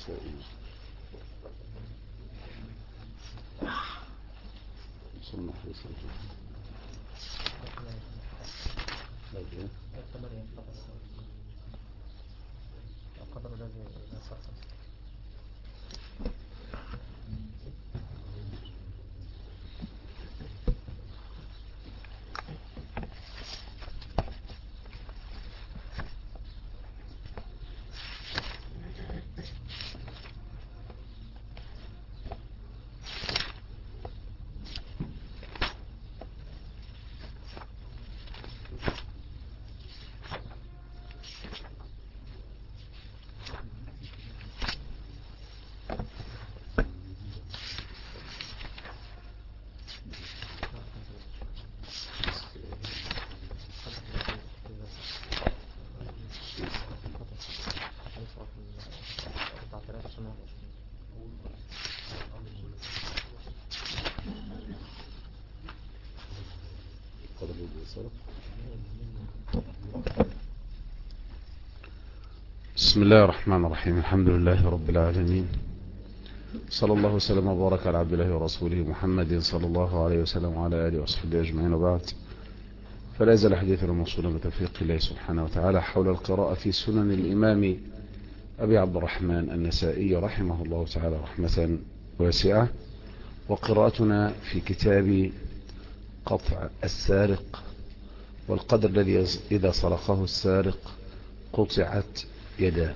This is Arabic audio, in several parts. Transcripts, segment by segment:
النسائي صنع في سجن القدر الذي إذا صرصر بسم الله الرحمن الرحيم. الحمد لله رب العالمين، صلى الله وسلم وبارك على عبد الله ورسوله محمد صلى الله عليه وسلم وعلى آله وصحبه أجمعين، وبعد. فلا يزال حديثنا موصولا بتوفيق الله سبحانه وتعالى حول القراءة في سنن الإمام أبي عبد الرحمن النسائي رحمه الله تعالى رحمة واسعة، وقراءتنا في كتاب قطع السارق والقدر الذي إذا سرقه السارق قطعت يداه.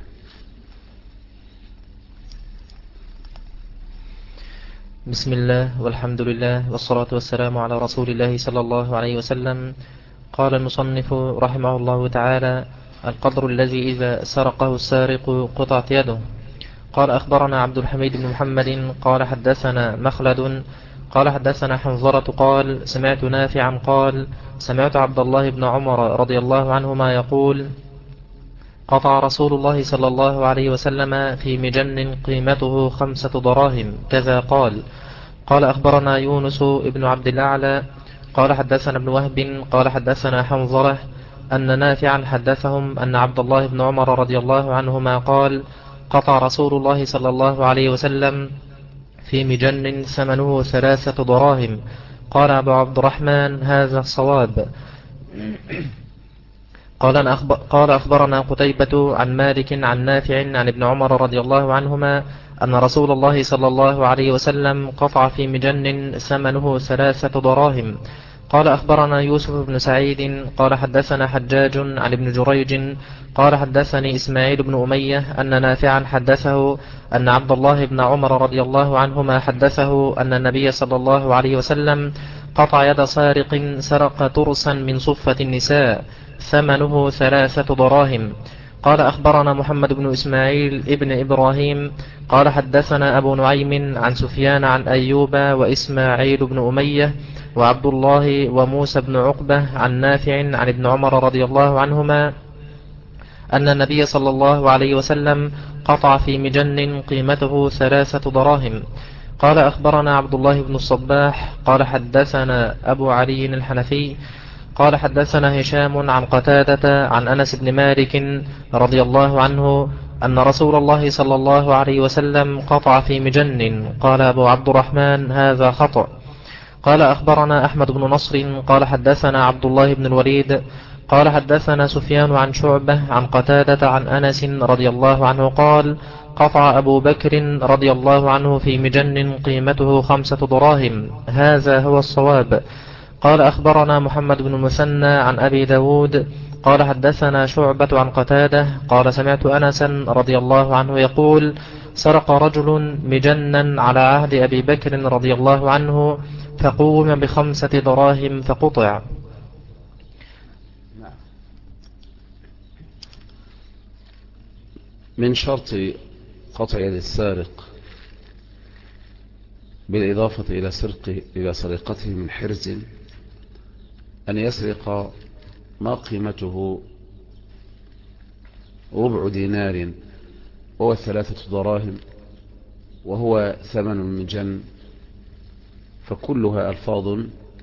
بسم الله والحمد لله والصلاة والسلام على رسول الله صلى الله عليه وسلم. قال المصنف رحمه الله تعالى: القدر الذي إذا سرقه السارق قطعت يده. قال أخبرنا عبد الحميد بن محمد قال حدثنا مخلد قال حدثنا حنظلة قال سمعت نافعا قال سمعت عبد الله بن عمر رضي الله عنهما يقول: قطع رسول الله صلى الله عليه وسلم في مجن قيمته 5 دراهم كذا قال. قال أخبرنا يونس ابن عبد الأعلى قال حدثنا ابن وهب قال حدثنا حنظلة أن نافعا حدثهم أن عبد الله بن عمر رضي الله عنهما قال: قطع رسول الله صلى الله عليه وسلم في مجن ثمنه 3 دراهم. قال أبو عبد الرحمن: هذا الصواب. قال أخبرنا قتيبة عن مالك عن نافع عن ابن عمر رضي الله عنهما أن رسول الله صلى الله عليه وسلم قطع في مجن ثمنه 3 دراهم. قال أخبرنا يوسف بن سعيد قال حدثنا حجاج عن ابن جريج قال حدثني إسماعيل بن أمية أن نافعا حدثه أن عبد الله بن عمر رضي الله عنهما حدثه أن النبي صلى الله عليه وسلم قطع يد سارق سرق ترسا من صفة النساء ثمنه 3 دراهم. قال أخبرنا محمد بن إسماعيل ابن إبراهيم قال حدثنا أبو نعيم عن سفيان عن أيوب وإسماعيل بن أمية وعبد الله وموسى بن عقبة عن نافع عن ابن عمر رضي الله عنهما أن النبي صلى الله عليه وسلم قطع في مجن قيمته 3 دراهم. قال أخبرنا عبد الله بن الصباح قال حدثنا أبو علي الحنفي قال حدثنا هشام عن قتادة عن أنس بن مالك رضي الله عنه أن رسول الله صلى الله عليه وسلم قطع في مجن. قال أبو عبد الرحمن: هذا خطأ. قال أخبرنا أحمد بن نصر قال حدثنا عبد الله بن الوليد قال حدثنا سفيان عن شعبة عن قتادة عن أنس رضي الله عنه قال: قطع أبو بكر رضي الله عنه في مجن قيمته 5 دراهم. هذا هو الصواب. قال أخبرنا محمد بن المثنى عن أبي داود قال حدثنا شعبة عن قتادة قال سمعت أنسا رضي الله عنه يقول: سرق رجل مجنا على عهد أبي بكر رضي الله عنه فقوم ب5 دراهم فقطع. من شرط قطع يد السارق بالإضافة إلى سرقته من حرز أن يسرق ما قيمته ربع دينار وهو 3 دراهم وهو ثمن المجن، فكلها ألفاظ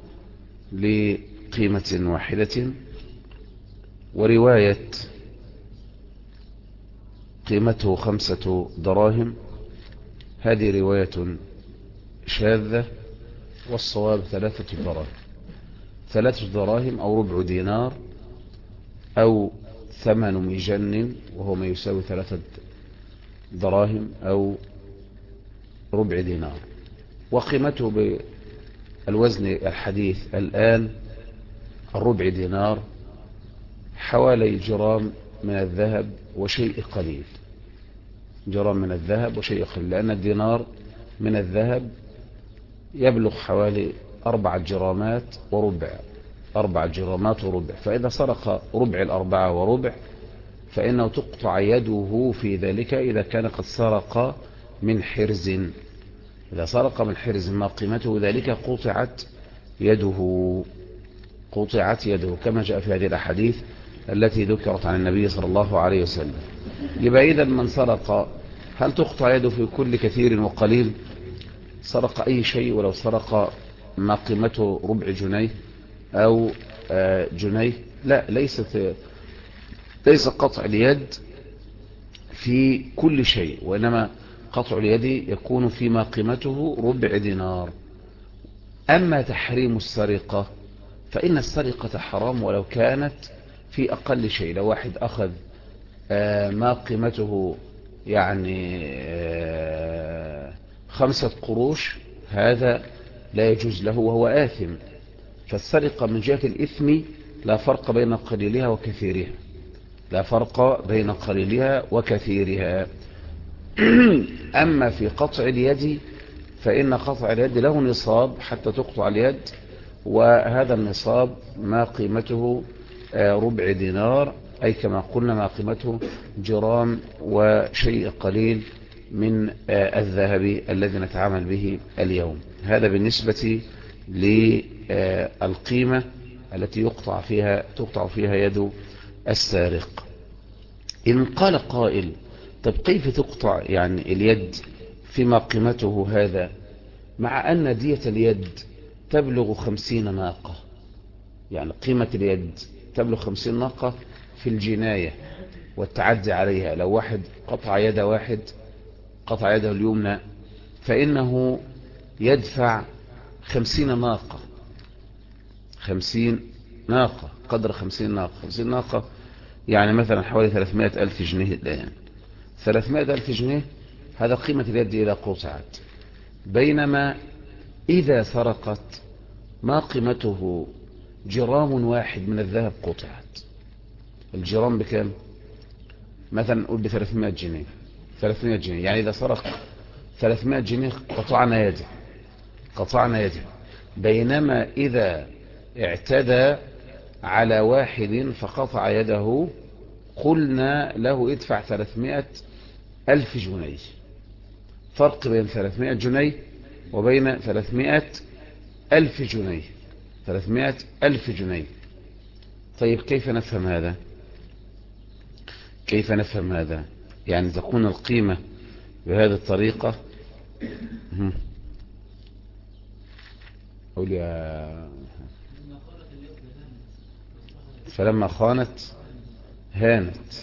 لقيمة واحدة. ورواية قيمته 5 دراهم. هذه رواية شاذة، والصواب 3 دراهم. 3 دراهم أو ربع دينار أو ثمن مجن، وهو ما يساوي 3 دراهم أو ربع دينار. وقيمته بالوزن الحديث الآن الربع دينار حوالي جرام من الذهب وشيء قليل. جرام من الذهب وشيء قليل، لأن الدينار من الذهب يبلغ حوالي 4 جرامات وربع. 4 جرامات وربع. فإذا سرق ربع 4 وربع فإنه تقطع يده في ذلك إذا كان قد سرق من حرز. إذا سرق من حرز ما قيمته ذلك قطعت يده. قطعت يده كما جاء في هذه الأحاديث التي ذكرت عن النبي صلى الله عليه وسلم. يبقى إذا من سرق هل تقطع يده في كل كثير وقليل؟ سرق أي شيء ولو سرق ما قيمته ربع جنيه أو جنيه، لا، ليس قطع اليد في كل شيء، وإنما قطع اليد يكون فيما قيمته ربع دينار. أما تحريم السرقة فإن السرقة حرام ولو كانت في أقل شيء. لو واحد أخذ ما قيمته يعني 5 قروش، هذا لا يجوز له وهو آثم. فالسرقة من جهة الإثم لا فرق بين قليلها وكثيرها. لا فرق بين قليلها وكثيرها. أما في قطع اليد فإن قطع اليد له نصاب حتى تقطع اليد، وهذا النصاب ما قيمته ربع دينار، أي كما قلنا ما قيمته جرام وشيء قليل من الذهب الذي نتعامل به اليوم. هذا بالنسبة للقيمة التي تقطع فيها يد السارق. إن قال قائل طب كيف تقطع يعني اليد فيما قيمته هذا، مع أن دية اليد تبلغ 50 ناقة؟ يعني قيمة اليد تبلغ 50 ناقة في الجناية والتعدي عليها. لو واحد قطع يده اليمنى فإنه يدفع 50 ناقة. 50 ناقة قدر 50 ناقة. 50 ناقة يعني مثلا حوالي 300,000 جنيه الآن. 300,000 جنيه هذا قيمة اليد إذا قطعت. بينما إذا سرقت ما قيمته جرام واحد من الذهب قطعت. الجرام بكام؟ مثلا نقول ب 300 جنيه. 300 جنيه يعني إذا سرق 300 جنيه قطعنا يده. بينما إذا اعتدى على واحد فقطع يده قلنا له ادفع 300,000 جنيه. فرق بين 300 جنيه وبين 300,000 جنيه. 300,000 جنيه. طيب كيف نفهم هذا؟ كيف نفهم هذا؟ يعني تكون القيمة بهذه الطريقة. قول يا فلما خانت هانت.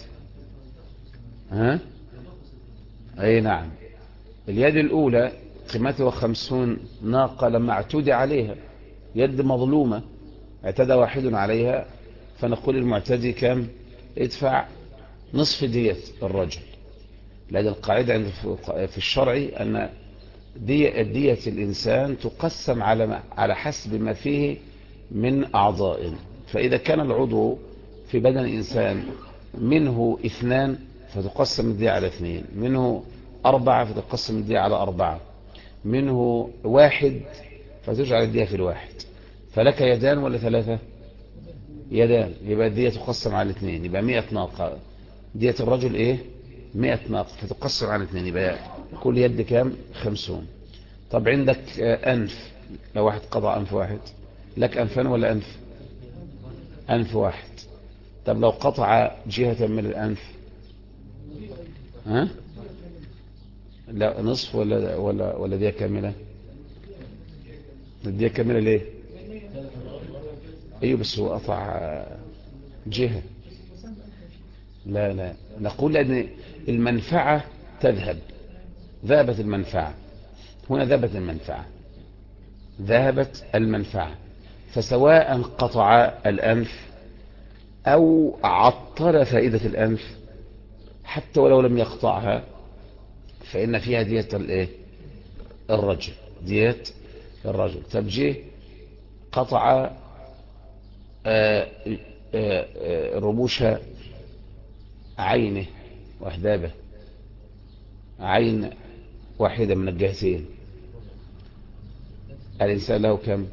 أي نعم. اليد الأولى قيمتها 50 ناقة لما اعتدى عليها، يد مظلومة اعتدى واحد عليها، فنقول المعتدي كم؟ ادفع نصف دية الرجل. لأن القاعدة في الشرع أن دية الإنسان تقسم على حسب ما فيه من أعضاء. فإذا كان العضو في بدن الإنسان منه 2 فتقسم الدية على 2، منه 4 فتقسم الدية على 4، منه 1 فتجعل الدية في 1. فلك يدان ولا 3؟ يدان. يبقى الدية تقسم على 2، يبقى 100 ناقة. دية الرجل 100 ناقة فتقسم على 2، يبقى كل يد كام؟ 50. طب عندك أنف، لو واحد قطع أنف واحد، لك أنفان ولا أنف؟ أنف واحد. طب لو قطع جهة من الأنف، لا نصف ولا دية كاملة؟ الدية كاملة ليه؟ ايوه بس هو قطع جهة. لا نقول ان المنفعة تذهب، ذهبت المنفعة، هنا ذهبت المنفعة، ذهبت المنفعة، فسواء قطع الأنف أو عطل فائدة الأنف حتى ولو لم يقطعها فإن فيها دية الإيه؟ الرجل، دية الرجل. تبجيه قطع رموش عينه وأهدابه، عين واحدة من الجهتين، الإنسان له كم؟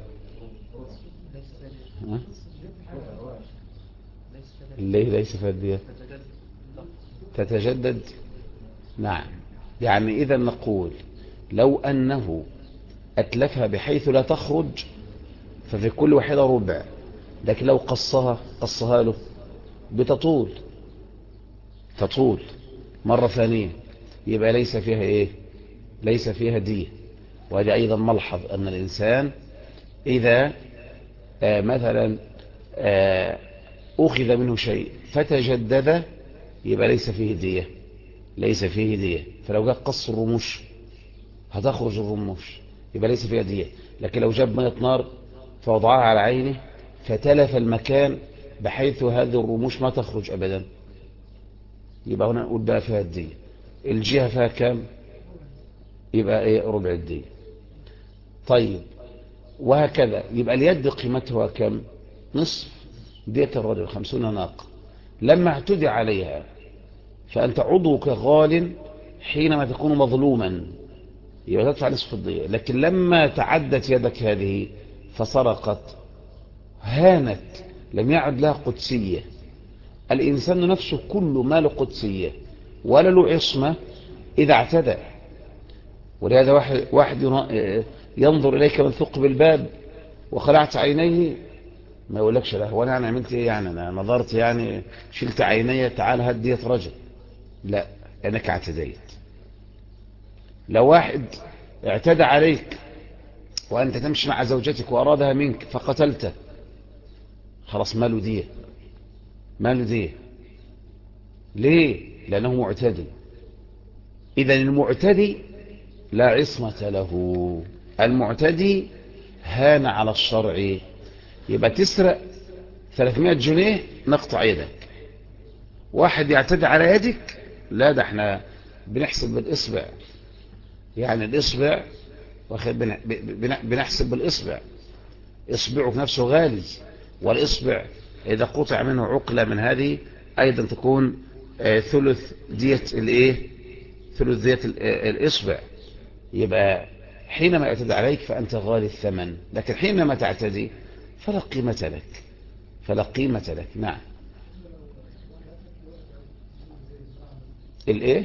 اللي ليس فدية تتجدد. نعم، يعني إذا نقول لو أنه أتلفها بحيث لا تخرج ففي كل واحدة ربع، لكن لو قصها له بتطول، تطول مرة ثانية، يبقى ليس فيها إيه؟ ليس فيها دية. وهذا أيضا ملحظ أن الإنسان إذا مثلا أخذ منه شيء فتجدد يبقى ليس فيه دية، ليس فيه دية. فلو جاء قص الرموش هتخرج الرموش يبقى ليس فيها دية، لكن لو جاب مية نار فوضعها على عينه فتلف المكان بحيث هذه الرموش ما تخرج أبدا يبقى هنا نقول بقى فيها الدية. الجهة فيها كام؟ يبقى ايه؟ ربع الدية. طيب وهكذا يبقى اليد قيمتها كم؟ نصف دية الرجل، 50 ناقة. لما اعتدي عليها فأنت عضوك غال حينما تكون مظلوما يبقى تدفع نصف الدية، لكن لما تعدت يدك هذه فسرقت هانت، لم يعد لها قدسية. الإنسان نفسه كل ما له قدسية ولا له عصمة إذا اعتدى. ولهذا واحد ينظر إليك من ثقب الباب وخلعت عينيه ما يقولكش لا هو أنا عملت إيه يعني؟ أنا نظرت يعني شلت عيني تعال هدية رجل، لا أنك اعتديت. لو واحد اعتدى عليك وأنت تمشي مع زوجتك وأرادها منك فقتلته خلاص ماله دية، ماله دية. ليه؟ لأنه معتدي. إذن المعتدي لا عصمة له، المعتدي هان على الشرع. يبقى تسرق 300 جنيه نقطع يدك، واحد يعتدي على يدك لا ده احنا بنحسب بالإصبع، يعني الإصبع بنحسب بالإصبع، إصبعك نفسه غالي، والإصبع إذا قطع منه عقلة من هذه أيضا تكون ثلث دية الإيه؟ ثلث دية الإصبع. يبقى حينما يعتدي عليك فأنت غالي الثمن، لكن حينما تعتدي فلا قيمة لك، فلا قيمة لك. نعم. الايه؟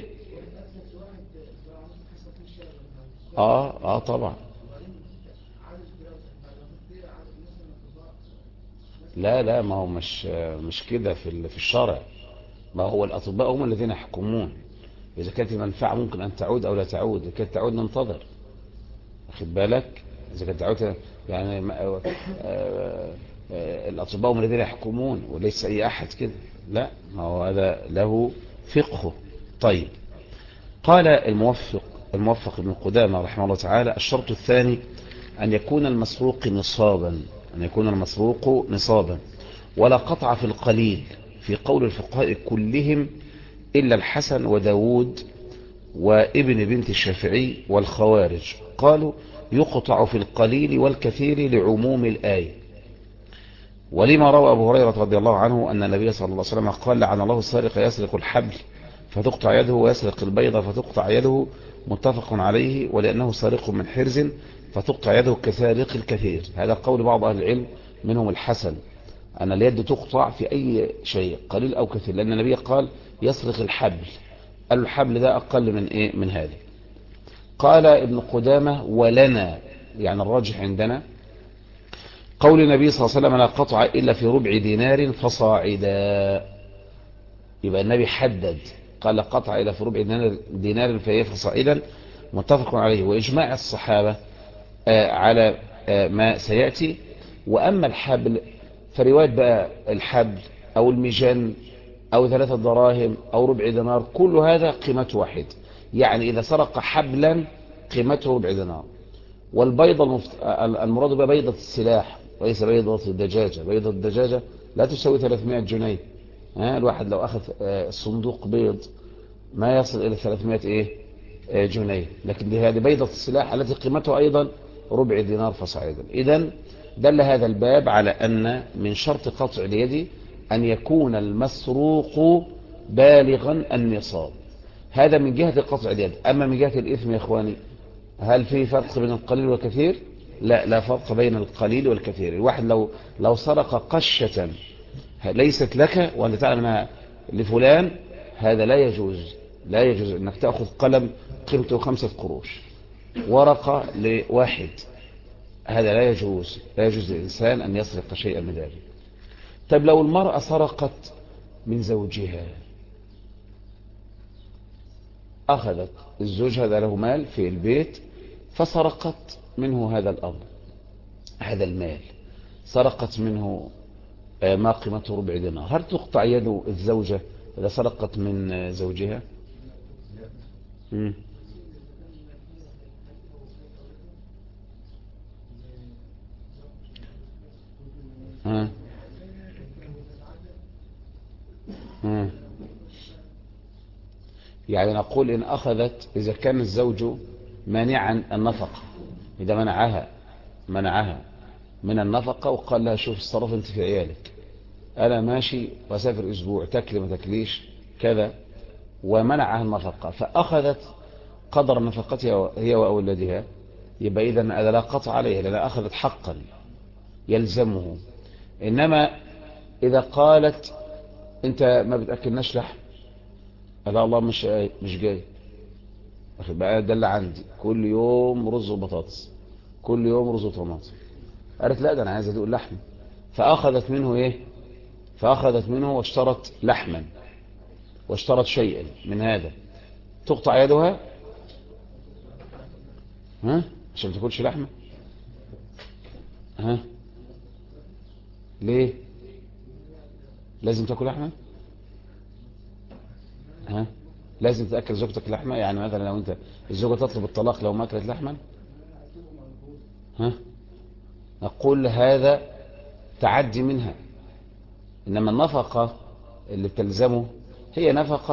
طبعا. لا ما هو مش كده في الشرع. ما هو الأطباء هم الذين يحكمون إذا كانت المنفعة ممكن أن تعود أو لا تعود. إذا كانت تعود ننتظر، واخد بالك؟ إذا كانت تعود يعني الأطباء هم الذين يحكمون وليس أي أحد كده، لا ما هو هذا له فقهه. طيب قال الموفق ابن قدامة رحمه الله تعالى: الشرط الثاني أن يكون المسروق نصابا، أن يكون المسروق نصابا، ولا قطع في القليل، في قول الفقهاء كلهم إلا الحسن وداود وابن بنت الشافعي والخوارج، قالوا يقطع في القليل والكثير لعموم الآية. ولما روى أبو هريرة رضي الله عنه أن النبي صلى الله عليه وسلم قال: لعن الله السارق يسرق الحبل فتقطع يده ويسرق البيضة فتقطع يده، متفق عليه. ولأنه سارق من حرز فتقطع يده كسارق الكثير. هذا قول بعض أهل العلم منهم الحسن، أن اليد تقطع في أي شيء قليل أو كثير، لأن النبي قال يسرق الحبل، قال الحبل ده أقل من إيه؟ من هذا. قال ابن قدامة: ولنا، يعني الراجح عندنا قول النبي صلى الله عليه وسلم: لا قطع إلا في ربع دينار فصاعدا. يبقى النبي حدد، قال لا قطع إلا في ربع دينار فهي فصاعدا، متفق عليه، وإجماع الصحابة على ما سيأتي. وأما الحبل فرواية بقى الحبل أو المجن أو 3 دراهم أو ربع دينار، كل هذا قيمته واحد. يعني إذا سرق حبلا قيمته ربع دينار. والبيضة المراد بها بيضة السلاح وليس بيضة الدجاجة. بيضة الدجاجة لا تساوي 300 جنيه. الواحد لو أخذ صندوق بيض ما يصل إلى 300 جنيه، لكن هذه بيضة السلاح التي قيمتها أيضا ربع دينار فصاعدا. إذن دل هذا الباب على أن من شرط قطع اليد أن يكون المسروق بالغا النصاب. هذا من جهة قطع اليد. أما من جهة الإثم يا إخواني، هل في فرق بين القليل والكثير؟ لا فرق بين القليل والكثير. الواحد لو سرق قشة ليست لك وأنت تعلم أنها لفلان، هذا لا يجوز. لا يجوز أنك تأخذ قلم قيمته 5 قروش ورقة لواحد، هذا لا يجوز. لا يجوز للإنسان أن يسرق شيئا من ذلك. طيب لو المرأة سرقت من زوجها، أخذت الزوج هذا له مال في البيت فسرقت منه هذا الأمر، هذا المال سرقت منه ما قيمته ربع دينار، هل تقطع يد الزوجة إذا سرقت من زوجها؟ ها ها يعني نقول إن أخذت، إذا كان الزوج مانعا النفقة، إذا منعها من النفقة وقال لها شوف الصرف انت في عيالك، أنا ماشي وسافر أسبوع، تكلي ما تكليش كذا، ومنعها النفقة فأخذت قدر نفقتها هي وأولادها، يبقى إذن هذا لا قطع عليها لأن أخذت حقا يلزمه. إنما إذا قالت أنت ما بتأكلناش لحم، لا الله مش جاي، واخد بقى ده اللي عندي كل يوم رز وبطاطس، كل يوم رز وطماطم، قالت لا ده أنا عايز أدوق اللحم، فأخذت منه واشترت لحما واشترت شيئا من هذا، تقطع يدها عشان ما تاكلش لحمه؟ ليه لازم تاكل لحمه؟ لازم تاكل زوجتك لحمه؟ يعني مثلا لو انت الزوجه تطلب الطلاق لو ما اكلت لحما، نقول هذا تعدي منها. انما النفقه اللي بتلزمه هي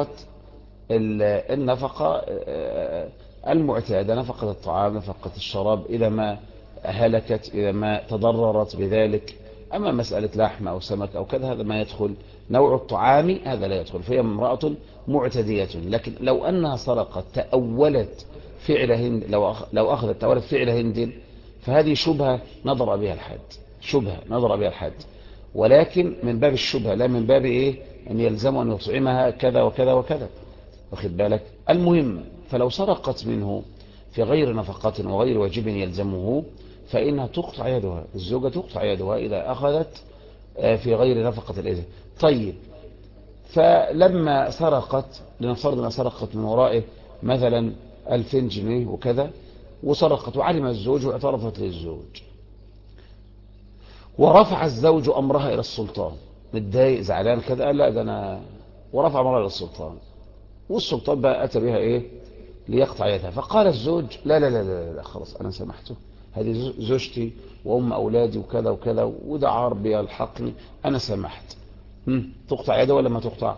النفقه المعتاده، نفقه الطعام، نفقه الشراب، اذا ما هلكت، اذا ما تضررت بذلك. اما مساله لحم او سمك او كذا هذا ما يدخل، نوع الطعام هذا لا يدخل، فهي امراه معتديه. لكن لو انها سرقت تاولت فعل هند، لو اخذت تاولت فعل هند، فهذه شبهه نظر بها الحد، ولكن من باب الشبهه لا من باب ان يلزم ان يطعمها كذا وكذا وكذا، واخد بالك. المهم فلو سرقت منه في غير نفقة وغير واجب يلزمه فإنها تقطع يدها، الزوجة تقطع يدها إذا أخذت في غير نفقة الإذن. طيب فلما سرقت، لنفترض أنها سرقت من ورائه مثلا 2000 جنيه وكذا، وسرقت وعلم الزوج واعترفت للزوج، ورفع الزوج أمرها إلى السلطان، متضايق زعلان كذا، قال لا ده أنا، ورفع أمرها إلى السلطان، والسلطان بقى أتى بها ليقطع يدها، فقال الزوج لا لا لا لا, لا خلاص أنا سمحته، هذه زوجتي وأم أولادي وكذا وكذا وده عار بيلحقني، أنا سمحت. تقطع يده ولا ما تقطع؟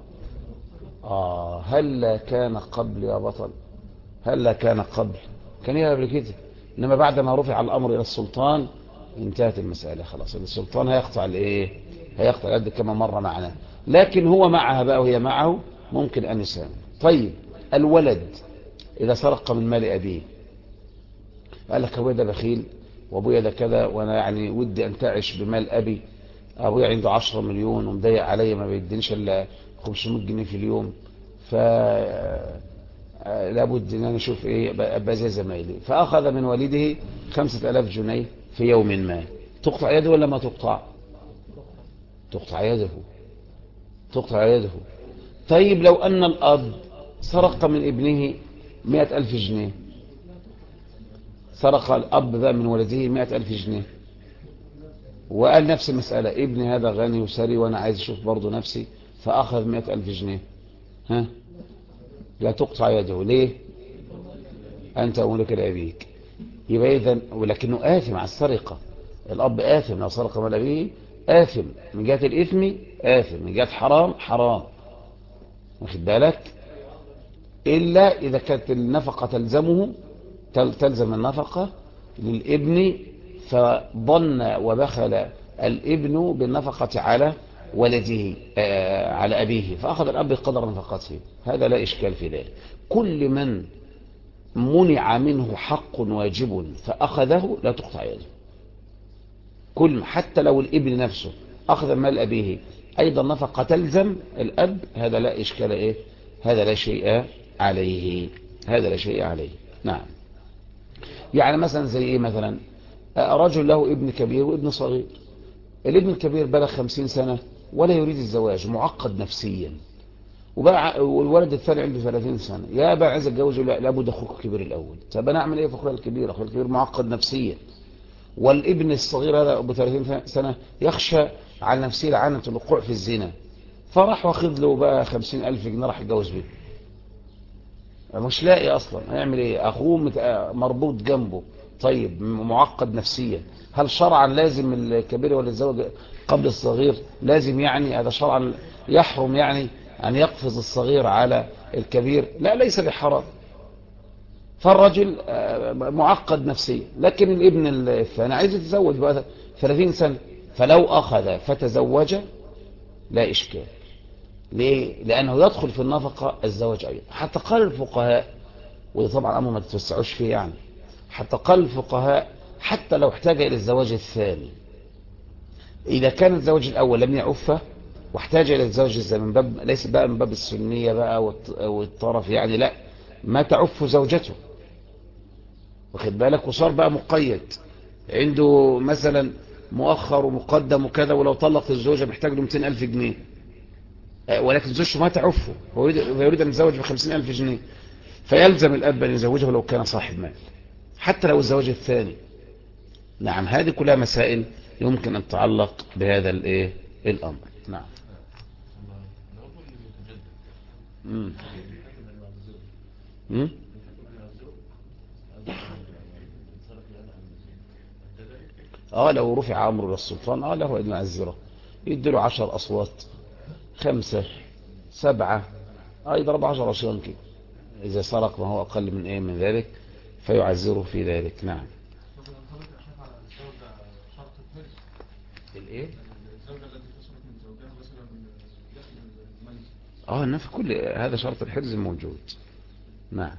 هل كان قبل يا بطل؟ هل كان قبل؟ كان هي قبل كده، إنما بعد ما رفع الأمر إلى السلطان انتهت المسألة خلاص، السلطان هيقطع هيقطع يد كما مر معنا، لكن هو معها بقى وهي معه ممكن أن يسامح. طيب الولد إذا سرق من مال أبيه، قال لك أبويا ده بخيل وأبويا ده كذا، وأنا يعني ودي أن تعيش بمال أبي، أبويا عنده 10 مليون ومضيق عليا ما بيدينيش إلا 500 جنيه في اليوم، ف لابد ان انا اشوف ابقى زي زمايلي، فاخذ من والده 5000 جنيه في يوم ما، تقطع يده ولا ما تقطع؟ تقطع يده. طيب لو ان الاب سرق من ابنه 100,000 جنيه، سرق الاب بقى من ولده 100,000 جنيه، وقال نفس المسألة، ابني هذا غني وسري وانا عايز اشوف برضه نفسي، فأخذ 100,000 جنيه، ها؟ لا تقطع يده. ليه؟ أنت أملك لأبيك. يبقى إذن، ولكنه آثم على السرقة. الأب آثم لو سرق مال أبيه، آثم من جهة الإثم، آثم من جهة حرام، حرام. واخد بالك؟ إلا إذا كانت النفقة تلزمه، تلزم النفقة للابن، فظن وبخل الابن بالنفقة على ولده، على أبيه، فأخذ الأب قدر نفقته، هذا لا إشكال في ذلك. كل من منع منه حق واجب فأخذه لا تقطع يده. كل، حتى لو الابن نفسه أخذ مال أبيه أيضا نفقة تلزم الأب، هذا لا إشكال إيه، هذا لا شيء عليه، هذا لا شيء عليه. نعم. يعني مثلا زي إيه؟ مثلا رجل له ابن كبير وابن صغير. الابن الكبير بلغ 50 سنة ولا يريد الزواج، معقد نفسيا، والولد الثاني عنده 30 سنة، يا بقى عايز اتجوز، لابد اخوك الكبير الاول. طب انا اعمل ايه في اخويا الكبير؟ اخويا الكبير معقد نفسيا، والابن الصغير هذا ابو 30 سنة يخشى على نفسه لعنة الوقوع في الزنا، فراح واخد له بقى 50,000 جنيه راح يتجوز بيه. مش لاقي اصلا، هيعمل ايه؟ اخوه مربوط جنبه، طيب معقد نفسيا. هل شرعا لازم الكبير ولا الزوج قبل الصغير؟ لازم يعني هذا شرعا يحرم يعني ان يقفز الصغير على الكبير؟ لا، ليس بحرام. فالرجل معقد نفسيا، لكن الابن الثاني عايز يتزوج بقى 30 سنة، فلو اخذ فتزوج لا اشكال. ليه؟ لانه يدخل في النفقة الزواج ايضا. حتى قال الفقهاء، وده طبعا امر ما تتوسعوش فيه يعني، حتى قال الفقهاء حتى لو احتاج الى الزواج الثاني، اذا كان الزواج الاول لم يعفه واحتاج الى الزواج الثاني، من باب، ليس بقى من باب السنية بقى والطرف يعني، لا، ما تعف زوجته، واخد بالك، وصار بقى مقيد عنده مثلا مؤخر ومقدم وكذا، ولو طلق الزوجة محتاج له 200,000 جنيه، ولكن زوجته ما تعفه، ويريد ان يتزوج ب 50,000 جنيه، فيلزم الاب ان يزوجه لو كان صاحب مال، حتى لو الزواج الثاني. نعم، هذه كلها مسائل يمكن ان تتعلق بهذا الايه الامر. نعم. مم. مم. لو رفع امره للسلطان له ان يعزره، يديله 10 اصوات، 5، 7، يضرب 10 عصيان كده، اذا سرق ما هو اقل من من ذلك فيعزره في ذلك. نعم. الايه؟ الزوجة التي تسرق من زوجها مثلا يأخذ الميت. النفي كل هذا شرط الحرز موجود. نعم.